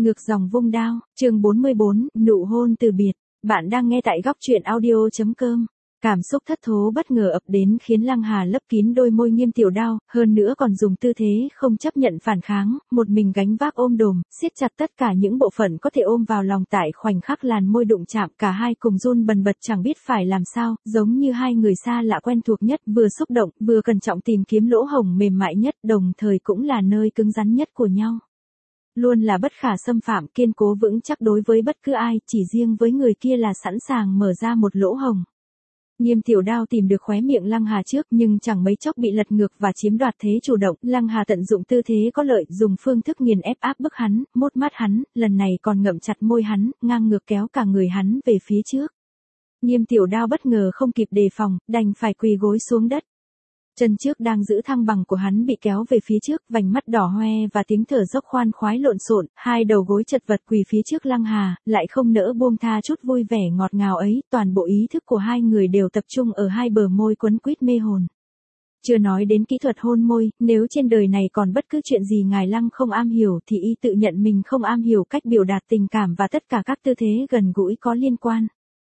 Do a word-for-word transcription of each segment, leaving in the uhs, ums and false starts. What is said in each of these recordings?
Ngược dòng vung đao, chương bốn mươi bốn, nụ hôn từ biệt. Bạn đang nghe tại góc truyện audio chấm com. Cảm xúc thất thố bất ngờ ập đến khiến Lăng Hà lấp kín đôi môi Nghiêm Tiểu Đao, hơn nữa còn dùng tư thế không chấp nhận phản kháng, một mình gánh vác ôm đồm, siết chặt tất cả những bộ phận có thể ôm vào lòng tại khoảnh khắc làn môi đụng chạm, cả hai cùng run bần bật chẳng biết phải làm sao, giống như hai người xa lạ quen thuộc nhất, vừa xúc động, vừa cẩn trọng tìm kiếm lỗ hổng mềm mại nhất, đồng thời cũng là nơi cứng rắn nhất của nhau. Luôn là bất khả xâm phạm, kiên cố vững chắc đối với bất cứ ai, chỉ riêng với người kia là sẵn sàng mở ra một lỗ hổng. Nghiêm Tiểu Đao tìm được khóe miệng Lăng Hà trước nhưng chẳng mấy chốc bị lật ngược và chiếm đoạt thế chủ động. Lăng Hà tận dụng tư thế có lợi, dùng phương thức nghiền ép áp bức hắn, mốt mắt hắn, lần này còn ngậm chặt môi hắn, ngang ngược kéo cả người hắn về phía trước. Nghiêm Tiểu Đao bất ngờ không kịp đề phòng, đành phải quỳ gối xuống đất. Chân trước đang giữ thăng bằng của hắn bị kéo về phía trước, vành mắt đỏ hoe và tiếng thở dốc khoan khoái lộn xộn, hai đầu gối chật vật quỳ phía trước Lăng Hà, lại không nỡ buông tha chút vui vẻ ngọt ngào ấy, toàn bộ ý thức của hai người đều tập trung ở hai bờ môi quấn quýt mê hồn. Chưa nói đến kỹ thuật hôn môi, nếu trên đời này còn bất cứ chuyện gì ngài Lăng không am hiểu thì y tự nhận mình không am hiểu cách biểu đạt tình cảm và tất cả các tư thế gần gũi có liên quan.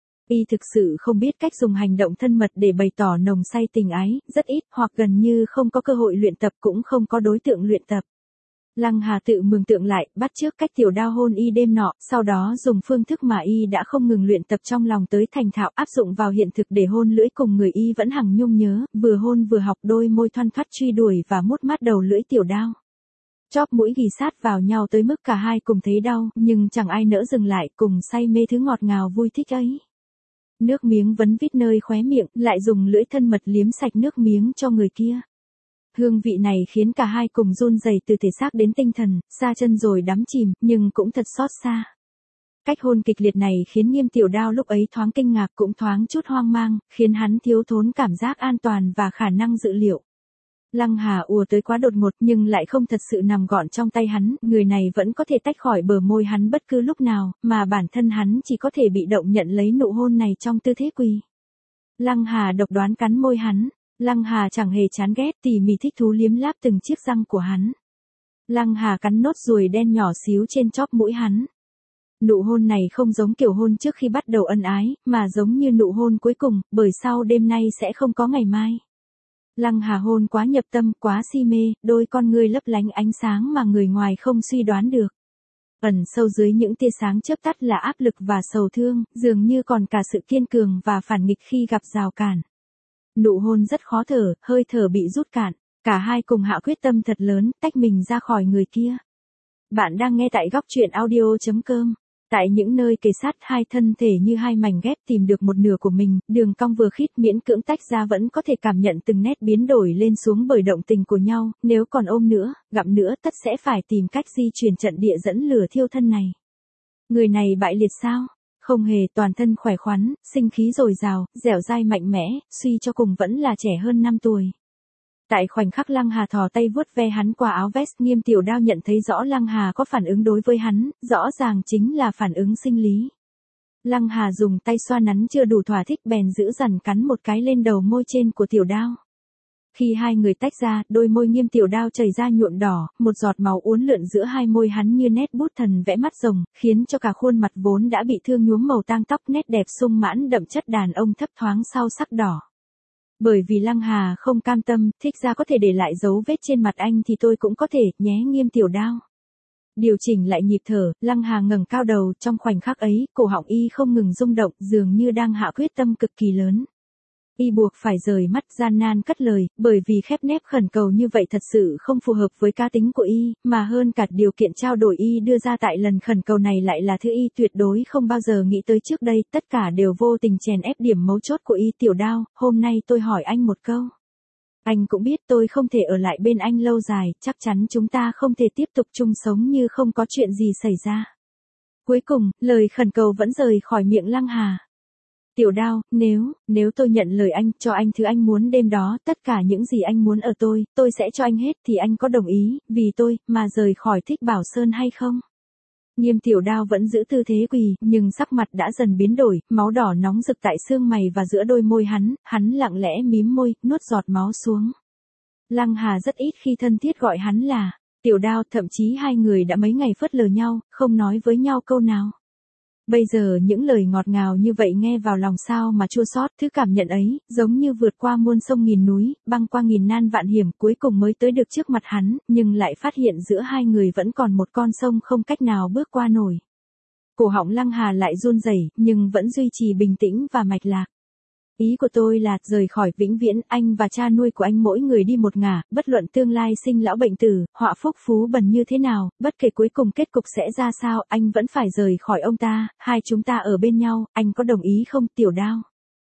Y thực sự không biết cách dùng hành động thân mật để bày tỏ nồng say tình ái, rất ít hoặc gần như không có cơ hội luyện tập cũng không có đối tượng luyện tập. Lăng Hà tự mường tượng lại, bắt chước cách Tiểu Đao hôn y đêm nọ, sau đó dùng phương thức mà y đã không ngừng luyện tập trong lòng tới thành thạo áp dụng vào hiện thực để hôn lưỡi cùng người y vẫn hằng nhung nhớ, vừa hôn vừa học đôi môi thoăn thoắt truy đuổi và mút mát đầu lưỡi Tiểu Đao. Chóp mũi ghì sát vào nhau tới mức cả hai cùng thấy đau, nhưng chẳng ai nỡ dừng lại, cùng say mê thứ ngọt ngào vui thích ấy. Nước miếng vấn vít nơi khóe miệng, lại dùng lưỡi thân mật liếm sạch nước miếng cho người kia. Hương vị này khiến cả hai cùng run rẩy từ thể xác đến tinh thần, xa chân rồi đắm chìm, nhưng cũng thật xót xa. Cách hôn kịch liệt này khiến Nghiêm Tiểu Đao lúc ấy thoáng kinh ngạc cũng thoáng chút hoang mang, khiến hắn thiếu thốn cảm giác an toàn và khả năng dự liệu. Lăng Hà ùa tới quá đột ngột nhưng lại không thật sự nằm gọn trong tay hắn, người này vẫn có thể tách khỏi bờ môi hắn bất cứ lúc nào, mà bản thân hắn chỉ có thể bị động nhận lấy nụ hôn này trong tư thế quỳ. Lăng Hà độc đoán cắn môi hắn, Lăng Hà chẳng hề chán ghét, tỉ mỉ thích thú liếm láp từng chiếc răng của hắn. Lăng Hà cắn nốt ruồi đen nhỏ xíu trên chóp mũi hắn. Nụ hôn này không giống kiểu hôn trước khi bắt đầu ân ái, mà giống như nụ hôn cuối cùng, bởi sau đêm nay sẽ không có ngày mai. Lăng Hà hôn quá nhập tâm, quá si mê, đôi con ngươi lấp lánh ánh sáng mà người ngoài không suy đoán được. Ẩn sâu dưới những tia sáng chớp tắt là áp lực và sầu thương, dường như còn cả sự kiên cường và phản nghịch khi gặp rào cản. Nụ hôn rất khó thở, hơi thở bị rút cạn, cả hai cùng hạ quyết tâm thật lớn, tách mình ra khỏi người kia. Bạn đang nghe tại góc truyện audio chấm com. Tại những nơi kề sát hai thân thể như hai mảnh ghép tìm được một nửa của mình, đường cong vừa khít miễn cưỡng tách ra vẫn có thể cảm nhận từng nét biến đổi lên xuống bởi động tình của nhau, nếu còn ôm nữa, gặm nữa tất sẽ phải tìm cách di chuyển trận địa dẫn lửa thiêu thân này. Người này bại liệt sao? Không hề, toàn thân khỏe khoắn, sinh khí dồi dào, dẻo dai mạnh mẽ, suy cho cùng vẫn là trẻ hơn năm tuổi. Tại khoảnh khắc Lăng Hà thò tay vuốt ve hắn qua áo vest, Nghiêm Tiểu Đao nhận thấy rõ Lăng Hà có phản ứng đối với hắn, rõ ràng chính là phản ứng sinh lý. Lăng Hà dùng tay xoa nắn chưa đủ thỏa thích bèn giữ dằn cắn một cái lên đầu môi trên của Tiểu Đao. Khi hai người tách ra, đôi môi Nghiêm Tiểu Đao chảy ra nhuộm đỏ, một giọt máu uốn lượn giữa hai môi hắn như nét bút thần vẽ mắt rồng, khiến cho cả khuôn mặt vốn đã bị thương nhuốm màu tang tóc nét đẹp sung mãn đậm chất đàn ông thấp thoáng sau sắc đỏ. Bởi vì Lăng Hà không cam tâm, thích ra có thể để lại dấu vết trên mặt anh thì tôi cũng có thể, nhé Nghiêm Tiểu Đao. Điều chỉnh lại nhịp thở, Lăng Hà ngẩng cao đầu, trong khoảnh khắc ấy, cổ họng y không ngừng rung động, dường như đang hạ quyết tâm cực kỳ lớn. Y buộc phải rời mắt gian nan cất lời, bởi vì khép nép khẩn cầu như vậy thật sự không phù hợp với cá tính của y, mà hơn cả điều kiện trao đổi y đưa ra tại lần khẩn cầu này lại là thứ y tuyệt đối không bao giờ nghĩ tới trước đây, tất cả đều vô tình chèn ép điểm mấu chốt của y. Tiểu Đao, hôm nay tôi hỏi anh một câu. Anh cũng biết tôi không thể ở lại bên anh lâu dài, chắc chắn chúng ta không thể tiếp tục chung sống như không có chuyện gì xảy ra. Cuối cùng, lời khẩn cầu vẫn rời khỏi miệng Lăng Hà. Tiểu Đao, nếu, nếu tôi nhận lời anh, cho anh thứ anh muốn đêm đó, tất cả những gì anh muốn ở tôi, tôi sẽ cho anh hết thì anh có đồng ý, vì tôi, mà rời khỏi Thích Bảo Sơn hay không? Nghiêm Tiểu Đao vẫn giữ tư thế quỳ, nhưng sắc mặt đã dần biến đổi, máu đỏ nóng rực tại xương mày và giữa đôi môi hắn, hắn lặng lẽ mím môi, nuốt giọt máu xuống. Lăng Hà rất ít khi thân thiết gọi hắn là Tiểu Đao, thậm chí hai người đã mấy ngày phớt lờ nhau, không nói với nhau câu nào. Bây giờ những lời ngọt ngào như vậy nghe vào lòng sao mà chua xót, thứ cảm nhận ấy, giống như vượt qua muôn sông nghìn núi, băng qua nghìn nan vạn hiểm cuối cùng mới tới được trước mặt hắn, nhưng lại phát hiện giữa hai người vẫn còn một con sông không cách nào bước qua nổi. Cổ họng Lăng Hà lại run rẩy, nhưng vẫn duy trì bình tĩnh và mạch lạc. Ý của tôi là, rời khỏi vĩnh viễn, anh và cha nuôi của anh mỗi người đi một ngả, bất luận tương lai sinh lão bệnh tử, họa phúc phú bần như thế nào, bất kể cuối cùng kết cục sẽ ra sao, anh vẫn phải rời khỏi ông ta, hai chúng ta ở bên nhau, anh có đồng ý không, Tiểu Đao?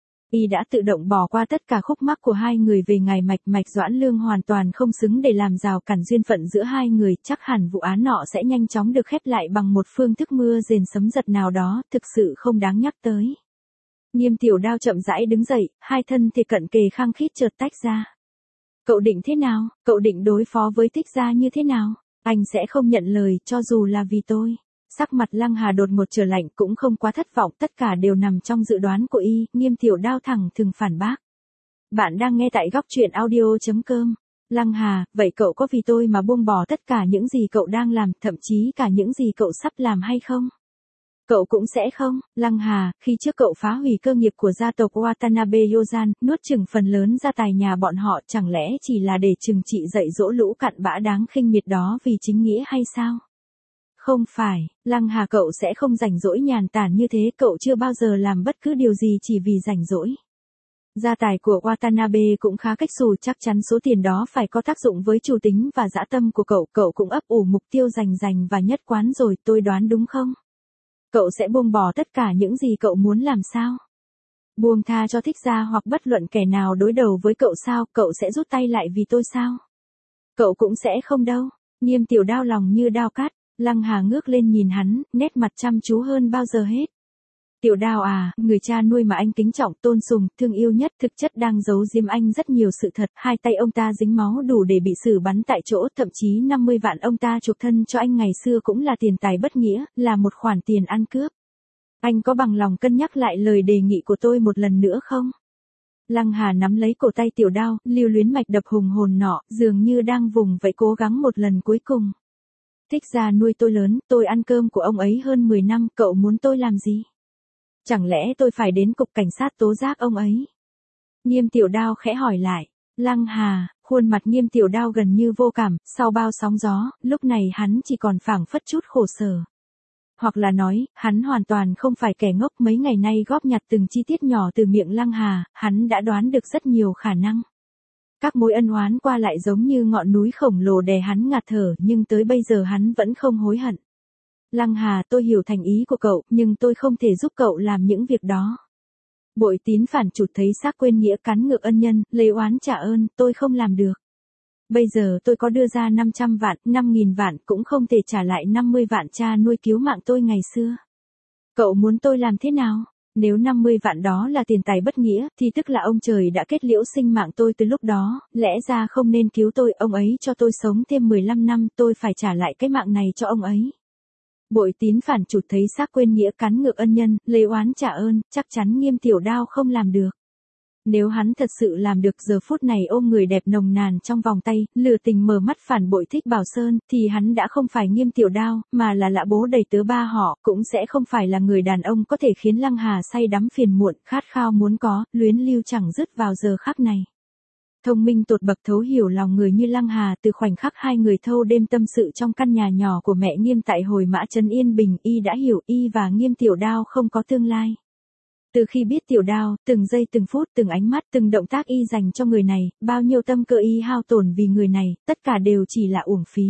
Y đã tự động bỏ qua tất cả khúc mắc của hai người về ngài Mạch Mạch Doãn Lương hoàn toàn không xứng để làm rào cản duyên phận giữa hai người, chắc hẳn vụ án nọ sẽ nhanh chóng được khép lại bằng một phương thức mưa rền sấm giật nào đó, thực sự không đáng nhắc tới. Nghiêm Tiểu Đao chậm rãi đứng dậy, hai thân thì cận kề khăng khít chợt tách ra. Cậu định thế nào, cậu định đối phó với Thích gia như thế nào? Anh sẽ không nhận lời, cho dù là vì tôi. Sắc mặt Lăng Hà đột ngột trở lạnh, cũng không quá thất vọng, tất cả đều nằm trong dự đoán của y. Nghiêm Tiểu Đao thẳng thừng phản bác. Bạn đang nghe tại góc truyện audio chấm com. Lăng Hà, vậy cậu có vì tôi mà buông bỏ tất cả những gì cậu đang làm, thậm chí cả những gì cậu sắp làm hay không? Cậu cũng sẽ không, Lăng Hà, khi trước cậu phá hủy cơ nghiệp của gia tộc Watanabe Yozan, nuốt chửng phần lớn gia tài nhà bọn họ, chẳng lẽ chỉ là để trừng trị dạy dỗ lũ cặn bã đáng khinh miệt đó vì chính nghĩa hay sao? Không phải, Lăng Hà, cậu sẽ không rảnh rỗi nhàn tản như thế, cậu chưa bao giờ làm bất cứ điều gì chỉ vì rảnh rỗi. Gia tài của Watanabe cũng khá cách xù, chắc chắn số tiền đó phải có tác dụng với chủ tính và dã tâm của cậu, cậu cũng ấp ủ mục tiêu rành rành và nhất quán rồi, tôi đoán đúng không? Cậu sẽ buông bỏ tất cả những gì cậu muốn làm sao? Buông tha cho Thích gia hoặc bất luận kẻ nào đối đầu với cậu sao? Cậu sẽ rút tay lại vì tôi sao? Cậu cũng sẽ không đâu. Nghiêm Tiểu Đao lòng như đao cắt. Lăng Hà ngước lên nhìn hắn, nét mặt chăm chú hơn bao giờ hết. Tiểu Đao à, người cha nuôi mà anh kính trọng, tôn sùng, thương yêu nhất, thực chất đang giấu giếm anh rất nhiều sự thật. Hai tay ông ta dính máu đủ để bị xử bắn tại chỗ, thậm chí năm mươi vạn ông ta chuộc thân cho anh ngày xưa cũng là tiền tài bất nghĩa, là một khoản tiền ăn cướp. Anh có bằng lòng cân nhắc lại lời đề nghị của tôi một lần nữa không? Lăng Hà nắm lấy cổ tay Tiểu Đao, lưu luyến mạch đập hùng hồn nọ, dường như đang vùng vẫy cố gắng một lần cuối cùng. Thích gia nuôi tôi lớn, tôi ăn cơm của ông ấy hơn mười năm, cậu muốn tôi làm gì? Chẳng lẽ tôi phải đến cục cảnh sát tố giác ông ấy? Nghiêm Tiểu Đao khẽ hỏi lại. Lăng Hà, khuôn mặt Nghiêm Tiểu Đao gần như vô cảm, sau bao sóng gió, lúc này hắn chỉ còn phảng phất chút khổ sở. Hoặc là nói, hắn hoàn toàn không phải kẻ ngốc, mấy ngày nay góp nhặt từng chi tiết nhỏ từ miệng Lăng Hà, hắn đã đoán được rất nhiều khả năng. Các mối ân oán qua lại giống như ngọn núi khổng lồ đè hắn ngạt thở, nhưng tới bây giờ hắn vẫn không hối hận. Lăng Hà, tôi hiểu thành ý của cậu, nhưng tôi không thể giúp cậu làm những việc đó. Bội tín phản chụt thấy xác quên nghĩa, cắn ngược ân nhân, lấy oán trả ơn, tôi không làm được. Bây giờ tôi có đưa ra năm trăm vạn, năm nghìn vạn cũng không thể trả lại năm mươi vạn cha nuôi cứu mạng tôi ngày xưa. Cậu muốn tôi làm thế nào? Nếu năm mươi vạn đó là tiền tài bất nghĩa, thì tức là ông trời đã kết liễu sinh mạng tôi từ lúc đó, lẽ ra không nên cứu tôi, ông ấy cho tôi sống thêm mười lăm năm, tôi phải trả lại cái mạng này cho ông ấy. Bội tín phản chụt thấy xác quên nghĩa, cắn ngược ân nhân, lấy oán trả ơn, chắc chắn Nghiêm Tiểu Đao không làm được. Nếu hắn thật sự làm được, giờ phút này ôm người đẹp nồng nàn trong vòng tay, lừa tình mở mắt phản bội Thích Bảo Sơn, thì hắn đã không phải Nghiêm Tiểu Đao, mà là lã bố đầy tớ ba họ, cũng sẽ không phải là người đàn ông có thể khiến Lăng Hà say đắm phiền muộn, khát khao muốn có, luyến lưu chẳng dứt vào giờ khắc này. Thông minh tột bậc, thấu hiểu lòng người như Lăng Hà, từ khoảnh khắc hai người thâu đêm tâm sự trong căn nhà nhỏ của mẹ Nghiêm tại Hồi Mã Trấn Yên Bình, y đã hiểu y và Nghiêm Tiểu Đao không có tương lai. Từ khi biết Tiểu Đao, từng giây từng phút, từng ánh mắt, từng động tác y dành cho người này, bao nhiêu tâm cơ y hao tổn vì người này, tất cả đều chỉ là uổng phí.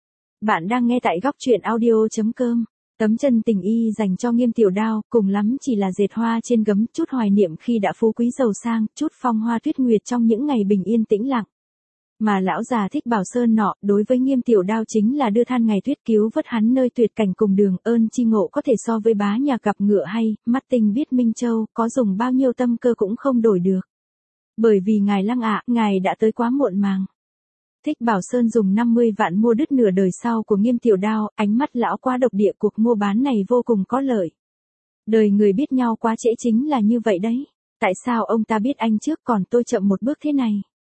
Bạn đang nghe tại góc truyện audio chấm com. Tấm chân tình y dành cho Nghiêm Tiểu Đao, cùng lắm chỉ là dệt hoa trên gấm, chút hoài niệm khi đã phú quý giàu sang, chút phong hoa tuyết nguyệt trong những ngày bình yên tĩnh lặng. Mà lão già Thích Bảo Sơn nọ, đối với Nghiêm Tiểu Đao chính là đưa than ngày tuyết, cứu vớt hắn nơi tuyệt cảnh cùng đường, ơn chi ngộ có thể so với bá nhà gặp ngựa hay, mắt tinh biết Minh Châu, có dùng bao nhiêu tâm cơ cũng không đổi được. Bởi vì ngài Lăng ạ, ngài đã tới quá muộn màng. Thích Bảo Sơn dùng năm mươi vạn mua đứt nửa đời sau của Nghiêm Tiểu Đao, ánh mắt lão quá độc địa, cuộc mua bán này vô cùng có lợi. Đời người biết nhau quá trễ chính là như vậy đấy. Tại sao ông ta biết anh trước còn tôi chậm một bước thế này?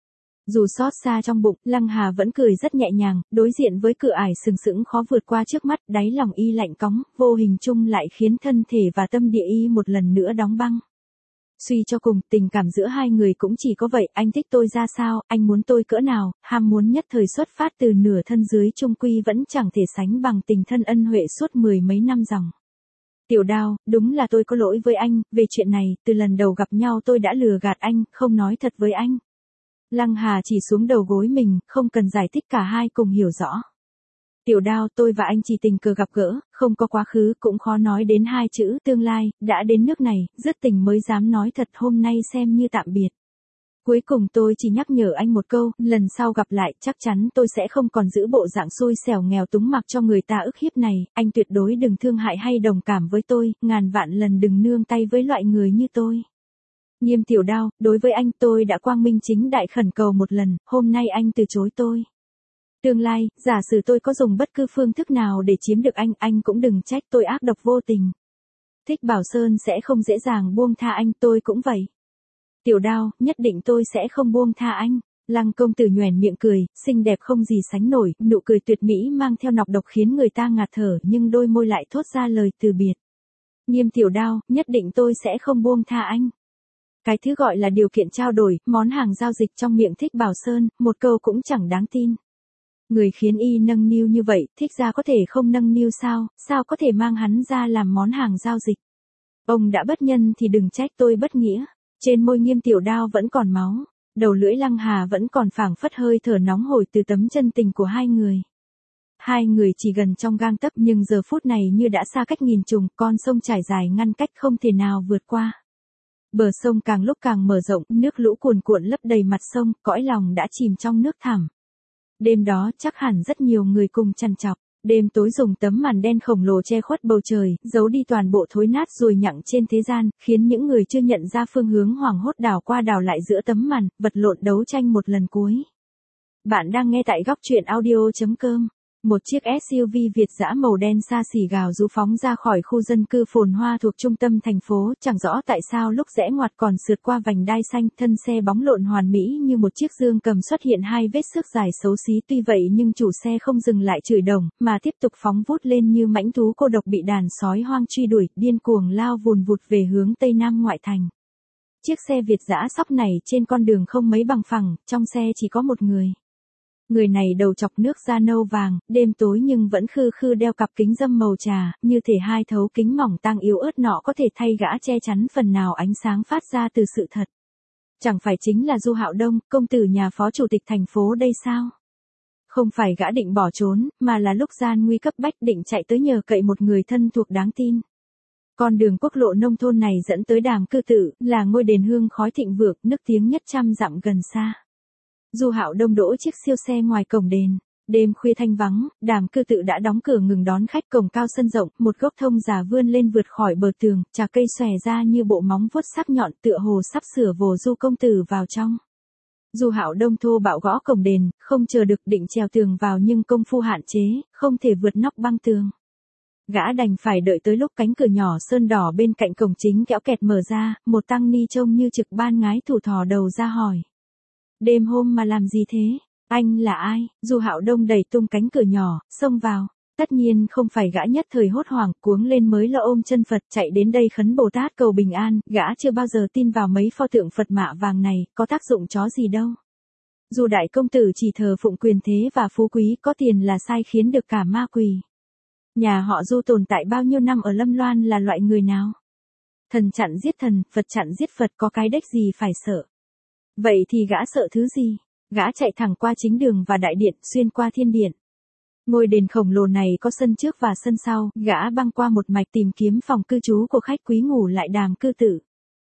Dù xót xa trong bụng, Lăng Hà vẫn cười rất nhẹ nhàng, đối diện với cửa ải sừng sững khó vượt qua trước mắt, đáy lòng y lạnh cóng, vô hình chung lại khiến thân thể và tâm địa y một lần nữa đóng băng. Suy cho cùng, tình cảm giữa hai người cũng chỉ có vậy, anh thích tôi ra sao, anh muốn tôi cỡ nào, ham muốn nhất thời xuất phát từ nửa thân dưới chung quy vẫn chẳng thể sánh bằng tình thân ân huệ suốt mười mấy năm dòng. Tiểu Đao, đúng là tôi có lỗi với anh, về chuyện này, từ lần đầu gặp nhau tôi đã lừa gạt anh, không nói thật với anh. Lăng Hà chỉ xuống đầu gối mình, không cần giải thích, cả hai cùng hiểu rõ. Tiểu Đao, tôi và anh chỉ tình cờ gặp gỡ, không có quá khứ, cũng khó nói đến hai chữ tương lai, đã đến nước này, dứt tình mới dám nói thật, hôm nay xem như tạm biệt. Cuối cùng tôi chỉ nhắc nhở anh một câu, lần sau gặp lại, chắc chắn tôi sẽ không còn giữ bộ dạng xui xẻo nghèo túng mặc cho người ta ức hiếp này, anh tuyệt đối đừng thương hại hay đồng cảm với tôi, ngàn vạn lần đừng nương tay với loại người như tôi. Nghiêm Tiểu Đao, đối với anh tôi đã quang minh chính đại khẩn cầu một lần, hôm nay anh từ chối tôi. Tương lai, giả sử tôi có dùng bất cứ phương thức nào để chiếm được anh, anh cũng đừng trách tôi ác độc vô tình. Thích Bảo Sơn sẽ không dễ dàng buông tha anh, tôi cũng vậy. Tiểu Đao, nhất định tôi sẽ không buông tha anh. Lăng công tử nhoẻn miệng cười, xinh đẹp không gì sánh nổi, nụ cười tuyệt mỹ mang theo nọc độc khiến người ta ngạt thở, nhưng đôi môi lại thốt ra lời từ biệt. Nghiêm Tiểu Đao, nhất định tôi sẽ không buông tha anh. Cái thứ gọi là điều kiện trao đổi, món hàng giao dịch trong miệng Thích Bảo Sơn, một câu cũng chẳng đáng tin. Người khiến y nâng niu như vậy, thích ra có thể không nâng niu sao, sao có thể mang hắn ra làm món hàng giao dịch. Ông đã bất nhân thì đừng trách tôi bất nghĩa. Trên môi Nghiêm Tiểu Đao vẫn còn máu, đầu lưỡi Lăng Hà vẫn còn phảng phất hơi thở nóng hổi từ tấm chân tình của hai người. Hai người chỉ gần trong gang tấc nhưng giờ phút này như đã xa cách nghìn trùng, con sông trải dài ngăn cách không thể nào vượt qua. Bờ sông càng lúc càng mở rộng, nước lũ cuồn cuộn lấp đầy mặt sông, cõi lòng đã chìm trong nước thẳm. Đêm đó chắc hẳn rất nhiều người cùng trằn trọc. Đêm tối dùng tấm màn đen khổng lồ che khuất bầu trời, giấu đi toàn bộ thối nát ruồi nhặng trên thế gian, khiến những người chưa nhận ra phương hướng hoảng hốt đảo qua đảo lại giữa tấm màn, vật lộn đấu tranh một lần cuối. Bạn đang nghe tại góc truyện audio chấm com. Một chiếc ét u vê Việt dã màu đen xa xỉ gào rú phóng ra khỏi khu dân cư phồn hoa thuộc trung tâm thành phố, chẳng rõ tại sao lúc rẽ ngoặt còn sượt qua vành đai xanh, thân xe bóng lộn hoàn mỹ như một chiếc dương cầm xuất hiện hai vết xước dài xấu xí, tuy vậy nhưng chủ xe không dừng lại chửi đồng, mà tiếp tục phóng vút lên như mãnh thú cô độc bị đàn sói hoang truy đuổi, điên cuồng lao vùn vụt về hướng tây nam ngoại thành. Chiếc xe Việt dã sóc này trên con đường không mấy bằng phẳng, trong xe chỉ có một người. Người này đầu chọc nước da nâu vàng, đêm tối nhưng vẫn khư khư đeo cặp kính râm màu trà, như thể hai thấu kính mỏng tang yếu ớt nọ có thể thay gã che chắn phần nào ánh sáng phát ra từ sự thật. Chẳng phải chính là Du Hạo Đông, công tử nhà phó chủ tịch thành phố đây sao? Không phải gã định bỏ trốn, mà là lúc gian nguy cấp bách định chạy tới nhờ cậy một người thân thuộc đáng tin. Con đường quốc lộ nông thôn này dẫn tới Đàm Cư Tự, là ngôi đền hương khói thịnh vượng, nức tiếng nhất trăm dặm gần xa. Du Hạo Đông đỗ chiếc siêu xe ngoài cổng đền. Đêm khuya thanh vắng, Đàm Cư Tự đã đóng cửa ngừng đón khách, cổng cao sân rộng, một gốc thông già vươn lên vượt khỏi bờ tường, trà cây xòe ra như bộ móng vuốt sắc nhọn, tựa hồ sắp sửa vồ Du công tử vào trong. Du Hạo Đông thô bạo gõ cổng đền, không chờ được định trèo tường vào nhưng công phu hạn chế, không thể vượt nóc băng tường. Gã đành phải đợi tới lúc cánh cửa nhỏ sơn đỏ bên cạnh cổng chính kéo kẹt mở ra, một tăng ni trông như trực ban ngái thủ thò đầu ra hỏi. Đêm hôm mà làm gì thế? Anh là ai? Du Hạo Đông đẩy tung cánh cửa nhỏ, xông vào. Tất nhiên không phải gã nhất thời hốt hoảng, cuống lên mới lo ôm chân Phật chạy đến đây khấn Bồ Tát cầu bình an, gã chưa bao giờ tin vào mấy pho tượng Phật mạ vàng này, có tác dụng chó gì đâu. Dù đại công tử chỉ thờ phụng quyền thế và phú quý, có tiền là sai khiến được cả ma quỷ. Nhà họ Du tồn tại bao nhiêu năm ở Lâm Loan là loại người nào? Thần chặn giết thần, Phật chặn giết Phật, có cái đếch gì phải sợ. Vậy thì gã sợ thứ gì? Gã chạy thẳng qua chính đường và đại điện, xuyên qua thiên điện. Ngôi đền khổng lồ này có sân trước và sân sau, gã băng qua một mạch tìm kiếm phòng cư trú của khách quý ngủ lại Đàm Cư Tự.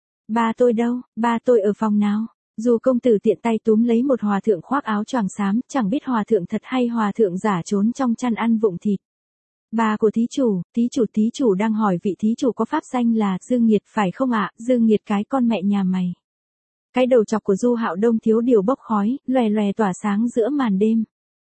Ba tôi đâu? Ba tôi ở phòng nào? Dù công tử tiện tay túm lấy một hòa thượng khoác áo choàng xám, chẳng biết hòa thượng thật hay hòa thượng giả trốn trong chăn ăn vụng thịt. Ba của thí chủ, thí chủ thí chủ đang hỏi vị thí chủ có pháp danh là Dương Nghiệt phải không ạ? Dương Nghiệt cái con mẹ nhà mày. Cái đầu chọc của Du Hạo Đông thiếu điều bốc khói, lòe lòe tỏa sáng giữa màn đêm.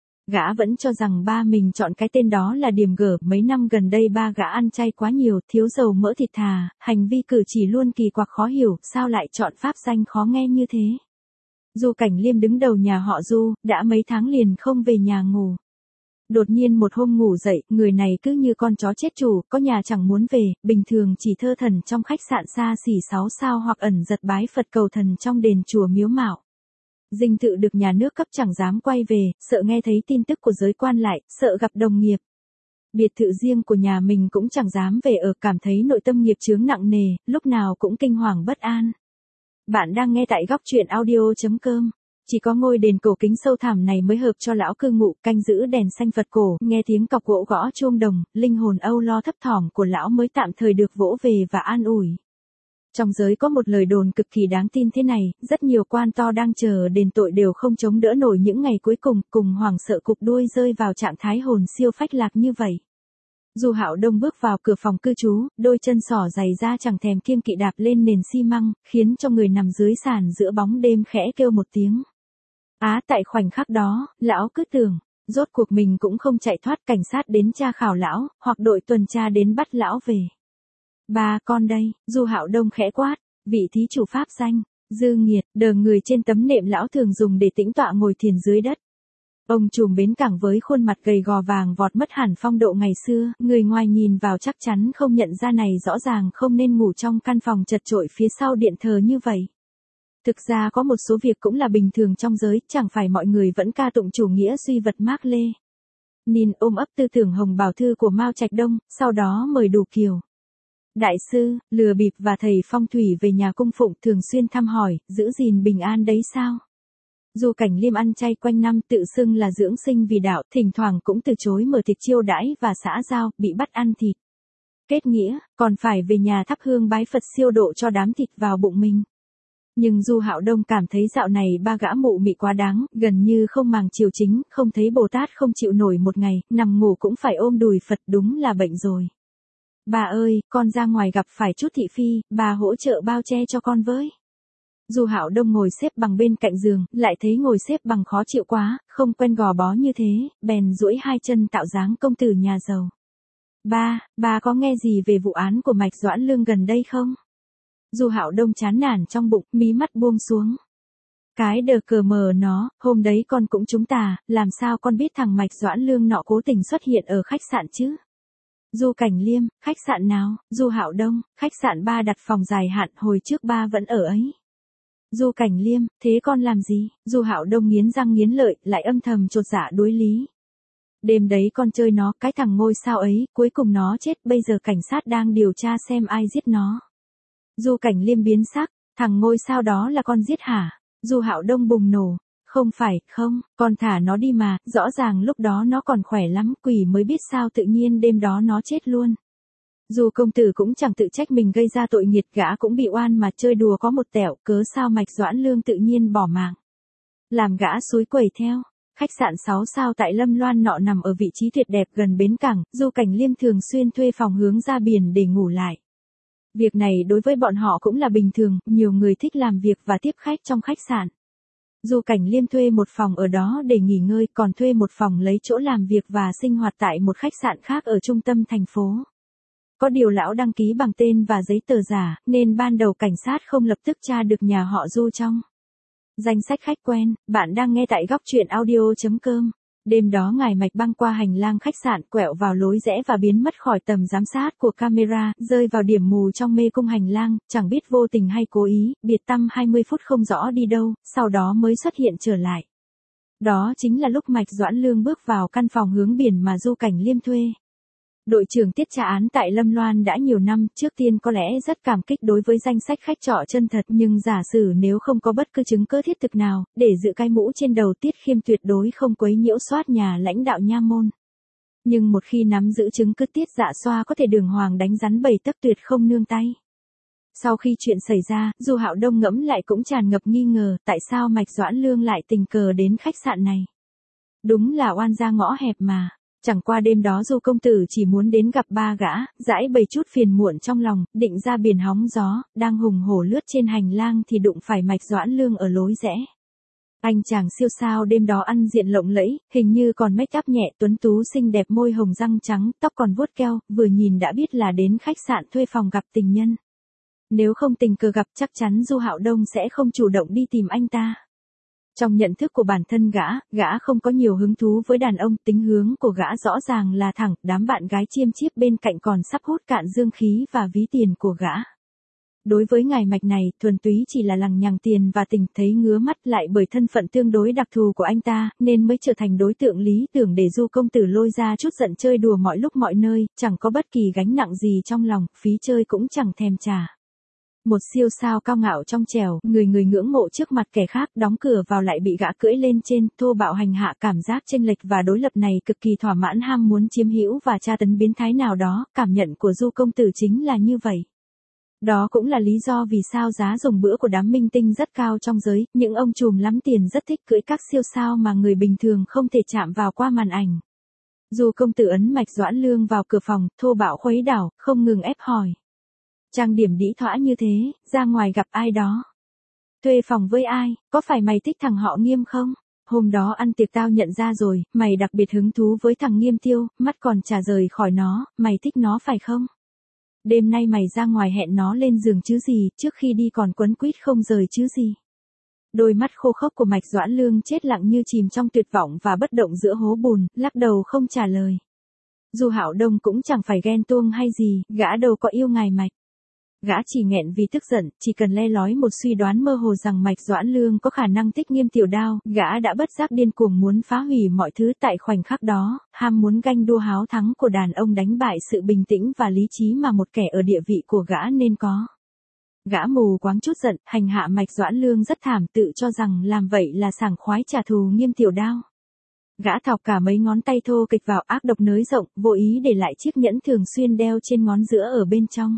Gã vẫn cho rằng ba mình chọn cái tên đó là điểm gở, mấy năm gần đây ba gã ăn chay quá nhiều, thiếu dầu mỡ thịt thà, hành vi cử chỉ luôn kỳ quặc khó hiểu, sao lại chọn pháp danh khó nghe như thế. Du Cảnh Liêm đứng đầu nhà họ Du, đã mấy tháng liền không về nhà ngủ. Đột nhiên một hôm ngủ dậy, người này cứ như con chó chết chủ, có nhà chẳng muốn về, bình thường chỉ thơ thẩn trong khách sạn xa xỉ sáu sao hoặc ẩn giật bái Phật cầu thần trong đền chùa miếu mạo. Dinh thự được nhà nước cấp chẳng dám quay về, sợ nghe thấy tin tức của giới quan lại, sợ gặp đồng nghiệp. Biệt thự riêng của nhà mình cũng chẳng dám về ở, cảm thấy nội tâm nghiệp chướng nặng nề, lúc nào cũng kinh hoàng bất an. Bạn đang nghe tại góc truyện audio.com. Chỉ có ngôi đền cổ kính sâu thẳm này mới hợp cho lão cư ngụ, canh giữ đèn xanh Phật cổ, nghe tiếng cọc gỗ gõ chuông đồng, linh hồn âu lo thấp thỏm của lão mới tạm thời được vỗ về và an ủi. Trong giới có một lời đồn cực kỳ đáng tin thế này, rất nhiều quan to đang chờ đền tội đều không chống đỡ nổi những ngày cuối cùng, cùng hoảng sợ cụp đuôi rơi vào trạng thái hồn siêu phách lạc như vậy. Du Hạo Đông bước vào cửa phòng cư trú, đôi chân sỏ giày da chẳng thèm kiêng kỵ đạp lên nền xi măng, khiến cho người nằm dưới sàn giữa bóng đêm khẽ kêu một tiếng. Á tại khoảnh khắc đó, lão cứ tưởng, rốt cuộc mình cũng không chạy thoát, cảnh sát đến tra khảo lão, hoặc đội tuần tra đến bắt lão về. Ba con đây, Du Hạo Đông khẽ quát, vị thí chủ pháp danh, Dư Nghiệt, đờ người trên tấm nệm lão thường dùng để tĩnh tọa ngồi thiền dưới đất. Ông trùm bến cảng với khuôn mặt gầy gò vàng vọt mất hẳn phong độ ngày xưa, người ngoài nhìn vào chắc chắn không nhận ra này rõ ràng không nên ngủ trong căn phòng chật chội phía sau điện thờ như vậy. Thực ra có một số việc cũng là bình thường trong giới, chẳng phải mọi người vẫn ca tụng chủ nghĩa duy vật Mác Lê Nin ôm ấp tư tưởng hồng bảo thư của Mao Trạch Đông, sau đó mời đủ kiểu đại sư, lừa bịp và thầy phong thủy về nhà cung phụng, thường xuyên thăm hỏi, giữ gìn bình an đấy sao? Du Cảnh Liêm ăn chay quanh năm, tự xưng là dưỡng sinh vì đạo, thỉnh thoảng cũng từ chối mở tiệc chiêu đãi và xã giao, bị bắt ăn thịt. Kết nghĩa, còn phải về nhà thắp hương bái Phật siêu độ cho đám thịt vào bụng mình. Nhưng Du Hạo Đông cảm thấy dạo này ba gã mụ mị quá đáng, gần như không màng triều chính, không thấy Bồ Tát không chịu nổi một ngày, nằm ngủ cũng phải ôm đùi Phật, đúng là bệnh rồi. Bà ơi, con ra ngoài gặp phải chút thị phi, bà hỗ trợ bao che cho con với. Du Hạo Đông ngồi xếp bằng bên cạnh giường, lại thấy ngồi xếp bằng khó chịu quá, không quen gò bó như thế, bèn duỗi hai chân tạo dáng công tử nhà giàu. Ba, bà có nghe gì về vụ án của Mạch Doãn Lương gần đây không? Du Hạo Đông chán nản trong bụng, mí mắt buông xuống. Cái đờ cờ mờ nó, hôm đấy con cũng trúng tà, làm sao con biết thằng Mạch Doãn Lương nọ cố tình xuất hiện ở khách sạn chứ? Du Cảnh Liêm, khách sạn nào? Du Hạo Đông, khách sạn ba đặt phòng dài hạn, hồi trước ba vẫn ở ấy. Du Cảnh Liêm, thế con làm gì? Du Hạo Đông nghiến răng nghiến lợi, lại âm thầm chột dạ đối lý. Đêm đấy con chơi nó, cái thằng ngôi sao ấy, cuối cùng nó chết, bây giờ cảnh sát đang điều tra xem ai giết nó. Du Cảnh Liêm biến sắc, thằng ngôi sao đó là con giết hả? Du Hạo Đông bùng nổ, không phải, không, con thả nó đi mà, rõ ràng lúc đó nó còn khỏe lắm, quỷ mới biết sao tự nhiên đêm đó nó chết luôn. Dù công tử cũng chẳng tự trách mình gây ra tội nghiệt, gã cũng bị oan mà chơi đùa có một tẹo, cớ sao Mạch Doãn Lương tự nhiên bỏ mạng. Làm gã xúi quẩy theo. Khách sạn sáu sao tại Lâm Loan nọ nằm ở vị trí tuyệt đẹp gần bến cảng, Du Cảnh Liêm thường xuyên thuê phòng hướng ra biển để ngủ lại. Việc này đối với bọn họ cũng là bình thường, nhiều người thích làm việc và tiếp khách trong khách sạn. Du Cảnh Liêm thuê một phòng ở đó để nghỉ ngơi, còn thuê một phòng lấy chỗ làm việc và sinh hoạt tại một khách sạn khác ở trung tâm thành phố. Có điều lão đăng ký bằng tên và giấy tờ giả, nên ban đầu cảnh sát không lập tức tra được nhà họ Du trong danh sách khách quen. Bạn đang nghe tại góc truyện audio.com. Đêm đó ngài Mạch băng qua hành lang khách sạn, quẹo vào lối rẽ và biến mất khỏi tầm giám sát của camera, rơi vào điểm mù trong mê cung hành lang, chẳng biết vô tình hay cố ý, biệt tăm hai mươi phút không rõ đi đâu, sau đó mới xuất hiện trở lại. Đó chính là lúc Mạch Doãn Lương bước vào căn phòng hướng biển mà Du Cảnh Liêm thuê. Đội trưởng tiết tra án tại Lâm Loan đã nhiều năm, trước tiên có lẽ rất cảm kích đối với danh sách khách trọ chân thật, nhưng giả sử nếu không có bất cứ chứng cứ thiết thực nào, để giữ cái mũ trên đầu Tiết Khiêm tuyệt đối không quấy nhiễu soát nhà lãnh đạo nha môn. Nhưng một khi nắm giữ chứng cứ, Tiết Dạ Xoa có thể đường hoàng đánh rắn bảy tấc, tuyệt không nương tay. Sau khi chuyện xảy ra, Du Hạo Đông ngẫm lại cũng tràn ngập nghi ngờ, tại sao Mạch Doãn Lương lại tình cờ đến khách sạn này. Đúng là oan gia ngõ hẹp mà. Chẳng qua đêm đó Du công tử chỉ muốn đến gặp ba gã, giải bày chút phiền muộn trong lòng, định ra biển hóng gió, đang hùng hổ lướt trên hành lang thì đụng phải Mạch Doãn Lương ở lối rẽ. Anh chàng siêu sao đêm đó ăn diện lộng lẫy, hình như còn make up nhẹ, tuấn tú xinh đẹp, môi hồng răng trắng, tóc còn vuốt keo, vừa nhìn đã biết là đến khách sạn thuê phòng gặp tình nhân. Nếu không tình cờ gặp chắc chắn Du Hạo Đông sẽ không chủ động đi tìm anh ta. Trong nhận thức của bản thân gã, gã không có nhiều hứng thú với đàn ông, tính hướng của gã rõ ràng là thẳng, đám bạn gái chiêm chiếp bên cạnh còn sắp hút cạn dương khí và ví tiền của gã. Đối với ngài Mạch này, thuần túy chỉ là lằng nhằng tiền và tình, thấy ngứa mắt, lại bởi thân phận tương đối đặc thù của anh ta, nên mới trở thành đối tượng lý tưởng để Du công tử lôi ra chút giận chơi đùa mọi lúc mọi nơi, chẳng có bất kỳ gánh nặng gì trong lòng, phí chơi cũng chẳng thèm trả. Một siêu sao cao ngạo trong trẻo, người người ngưỡng mộ trước mặt kẻ khác, đóng cửa vào lại bị gã cưỡi lên trên, thô bạo hành hạ, cảm giác chênh lệch và đối lập này cực kỳ thỏa mãn ham muốn chiếm hữu và tra tấn biến thái nào đó, cảm nhận của Du công tử chính là như vậy. Đó cũng là lý do vì sao giá dùng bữa của đám minh tinh rất cao trong giới, những ông trùm lắm tiền rất thích cưỡi các siêu sao mà người bình thường không thể chạm vào qua màn ảnh. Du công tử ấn Mạch Doãn Lương vào cửa phòng, thô bạo khuấy đảo, không ngừng ép hỏi. Trang điểm đĩ thõa như thế, ra ngoài gặp ai đó? Thuê phòng với ai, có phải mày thích thằng họ Nghiêm không? Hôm đó ăn tiệc tao nhận ra rồi, mày đặc biệt hứng thú với thằng Nghiêm Tiêu, mắt còn chả rời khỏi nó, mày thích nó phải không? Đêm nay mày ra ngoài hẹn nó lên giường chứ gì, trước khi đi còn quấn quýt không rời chứ gì. Đôi mắt khô khốc của Mạch Doãn Lương chết lặng như chìm trong tuyệt vọng và bất động giữa hố bùn, lắc đầu không trả lời. Du Hạo Đông cũng chẳng phải ghen tuông hay gì, gã đâu có yêu ngài Mạch. Gã chỉ nghẹn vì tức giận, chỉ cần le lói một suy đoán mơ hồ rằng Mạch Doãn Lương có khả năng thích Nghiêm Tiểu Đao, gã đã bất giác điên cuồng muốn phá hủy mọi thứ tại khoảnh khắc đó, ham muốn ganh đua háo thắng của đàn ông đánh bại sự bình tĩnh và lý trí mà một kẻ ở địa vị của gã nên có. Gã mù quáng chút giận, hành hạ Mạch Doãn Lương rất thảm, tự cho rằng làm vậy là sảng khoái trả thù Nghiêm Tiểu Đao. Gã thọc cả mấy ngón tay thô kịch vào, ác độc nới rộng, vô ý để lại chiếc nhẫn thường xuyên đeo trên ngón giữa ở bên trong.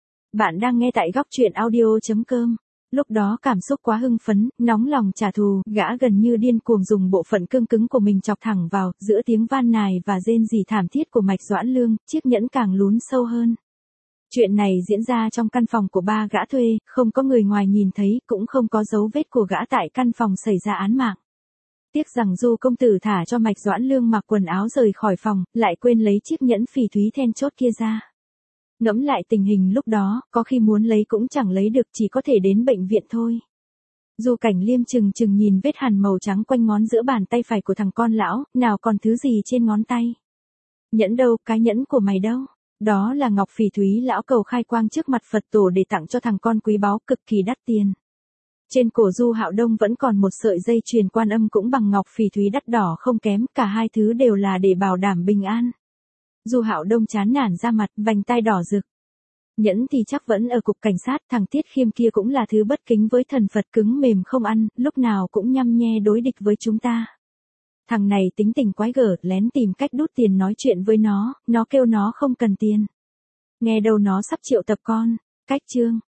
Bạn đang nghe tại góc truyện audio chấm com. Lúc đó cảm xúc quá hưng phấn, nóng lòng trả thù, gã gần như điên cuồng dùng bộ phận cương cứng của mình chọc thẳng vào, giữa tiếng van nài và rên rỉ thảm thiết của Mạch Doãn Lương, chiếc nhẫn càng lún sâu hơn. Chuyện này diễn ra trong căn phòng của ba gã thuê, không có người ngoài nhìn thấy, cũng không có dấu vết của gã tại căn phòng xảy ra án mạng. Tiếc rằng Du công tử thả cho Mạch Doãn Lương mặc quần áo rời khỏi phòng, lại quên lấy chiếc nhẫn phỉ thúy then chốt kia ra. Ngẫm lại tình hình lúc đó, có khi muốn lấy cũng chẳng lấy được, chỉ có thể đến bệnh viện thôi. Du Cảnh Liêm chừng chừng nhìn vết hằn màu trắng quanh ngón giữa bàn tay phải của thằng con lão, nào còn thứ gì trên ngón tay. Nhẫn đâu, cái nhẫn của mày đâu? Đó là ngọc phỉ thúy lão cầu khai quang trước mặt Phật tổ để tặng cho thằng con quý báu cực kỳ đắt tiền. Trên cổ Du Hạo Đông vẫn còn một sợi dây chuyền Quan Âm cũng bằng ngọc phỉ thúy đắt đỏ không kém, cả hai thứ đều là để bảo đảm bình an. Du Hạo Đông chán nản ra mặt, vành tai đỏ rực. Nhẫn thì chắc vẫn ở cục cảnh sát, thằng Tiết Khiêm kia cũng là thứ bất kính với thần Phật, cứng mềm không ăn, lúc nào cũng nhăm nhe đối địch với chúng ta. Thằng này tính tình quái gở, lén tìm cách đút tiền nói chuyện với nó, nó kêu nó không cần tiền. Nghe đâu nó sắp triệu tập con. Cách chương.